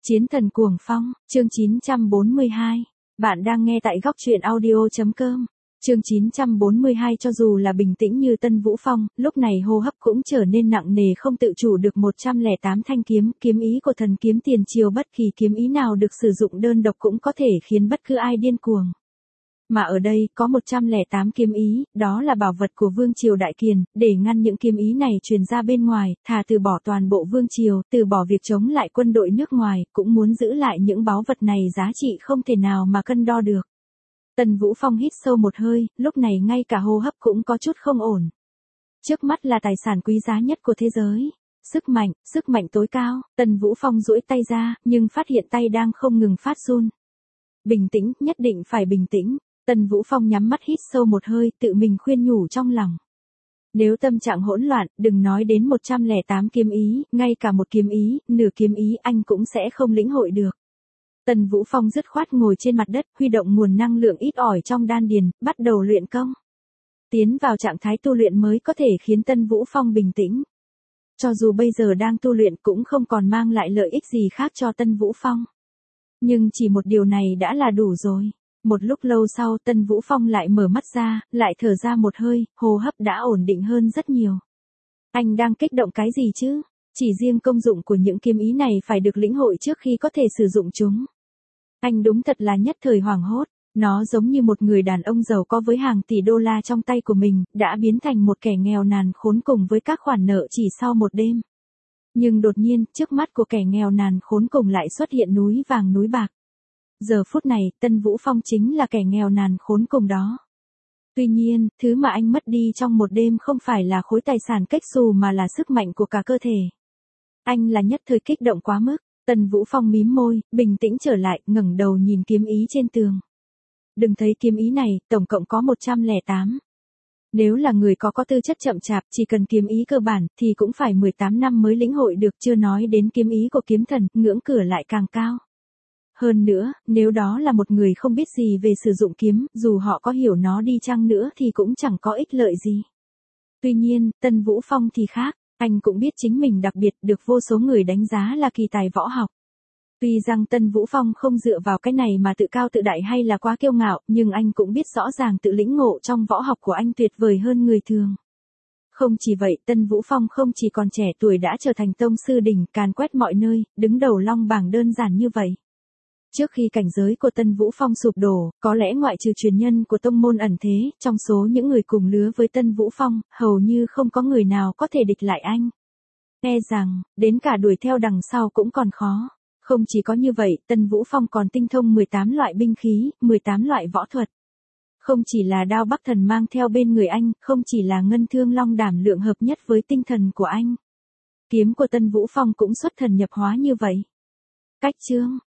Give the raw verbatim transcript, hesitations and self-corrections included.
Chiến thần cuồng phong, chương chín trăm bốn mươi hai. Bạn đang nghe tại góc truyện audio.com. Chương chín trăm bốn mươi hai. Cho dù là bình tĩnh như Tân Vũ Phong, lúc này hô hấp cũng trở nên nặng nề, không tự chủ được. Một trăm lẻ tám thanh kiếm, kiếm ý của thần kiếm tiền triều, bất kỳ kiếm ý nào được sử dụng đơn độc cũng có thể khiến bất cứ ai điên cuồng. Mà ở đây, có một trăm lẻ tám kiếm ý, đó là bảo vật của Vương Triều Đại Kiền, để ngăn những kiếm ý này truyền ra bên ngoài, thà từ bỏ toàn bộ Vương Triều, từ bỏ việc chống lại quân đội nước ngoài, cũng muốn giữ lại những báu vật này giá trị không thể nào mà cân đo được. Tần Vũ Phong hít sâu một hơi, lúc này ngay cả hô hấp cũng có chút không ổn. Trước mắt là tài sản quý giá nhất của thế giới. Sức mạnh, sức mạnh tối cao, Tần Vũ Phong duỗi tay ra, nhưng phát hiện tay đang không ngừng phát run. Bình tĩnh, nhất định phải bình tĩnh. Tần Vũ Phong nhắm mắt hít sâu một hơi, tự mình khuyên nhủ trong lòng. Nếu tâm trạng hỗn loạn, đừng nói đến một trăm lẻ tám kiếm ý, ngay cả một kiếm ý, nửa kiếm ý anh cũng sẽ không lĩnh hội được. Tần Vũ Phong dứt khoát ngồi trên mặt đất, huy động nguồn năng lượng ít ỏi trong đan điền, bắt đầu luyện công. Tiến vào trạng thái tu luyện mới có thể khiến Tần Vũ Phong bình tĩnh. Cho dù bây giờ đang tu luyện cũng không còn mang lại lợi ích gì khác cho Tần Vũ Phong. Nhưng chỉ một điều này đã là đủ rồi. Một lúc lâu sau, Tần Vũ Phong lại mở mắt ra, lại thở ra một hơi, hô hấp đã ổn định hơn rất nhiều. Anh đang kích động cái gì chứ? Chỉ riêng công dụng của những kiếm ý này phải được lĩnh hội trước khi có thể sử dụng chúng. Anh đúng thật là nhất thời hoảng hốt, nó giống như một người đàn ông giàu có với hàng tỷ đô la trong tay của mình, đã biến thành một kẻ nghèo nàn khốn cùng với các khoản nợ chỉ sau một đêm. Nhưng đột nhiên, trước mắt của kẻ nghèo nàn khốn cùng lại xuất hiện núi vàng núi bạc. Giờ phút này, Tần Vũ Phong chính là kẻ nghèo nàn khốn cùng đó. Tuy nhiên, thứ mà anh mất đi trong một đêm không phải là khối tài sản cách xù mà là sức mạnh của cả cơ thể. Anh là nhất thời kích động quá mức. Tần Vũ Phong mím môi, bình tĩnh trở lại, ngẩng đầu nhìn kiếm ý trên tường. Đừng thấy kiếm ý này, tổng cộng có một trăm lẻ tám. Nếu là người có có tư chất chậm chạp, chỉ cần kiếm ý cơ bản, thì cũng phải mười tám năm mới lĩnh hội được, chưa nói đến kiếm ý của kiếm thần, ngưỡng cửa lại càng cao. Hơn nữa, nếu đó là một người không biết gì về sử dụng kiếm, dù họ có hiểu nó đi chăng nữa thì cũng chẳng có ích lợi gì. Tuy nhiên, Tần Vũ Phong thì khác, anh cũng biết chính mình đặc biệt, được vô số người đánh giá là kỳ tài võ học. Tuy rằng Tần Vũ Phong không dựa vào cái này mà tự cao tự đại hay là quá kiêu ngạo, nhưng anh cũng biết rõ ràng tự lĩnh ngộ trong võ học của anh tuyệt vời hơn người thường. Không chỉ vậy, Tần Vũ Phong không chỉ còn trẻ tuổi đã trở thành tông sư đỉnh, càn quét mọi nơi, đứng đầu long bảng đơn giản như vậy. Trước khi cảnh giới của Tần Vũ Phong sụp đổ, có lẽ ngoại trừ truyền nhân của tông môn ẩn thế, trong số những người cùng lứa với Tần Vũ Phong, hầu như không có người nào có thể địch lại anh. E rằng, đến cả đuổi theo đằng sau cũng còn khó. Không chỉ có như vậy, Tần Vũ Phong còn tinh thông mười tám loại binh khí, mười tám loại võ thuật. Không chỉ là đao Bắc Thần mang theo bên người anh, không chỉ là ngân thương long đảm lượng hợp nhất với tinh thần của anh. Kiếm của Tần Vũ Phong cũng xuất thần nhập hóa như vậy. Cách chương,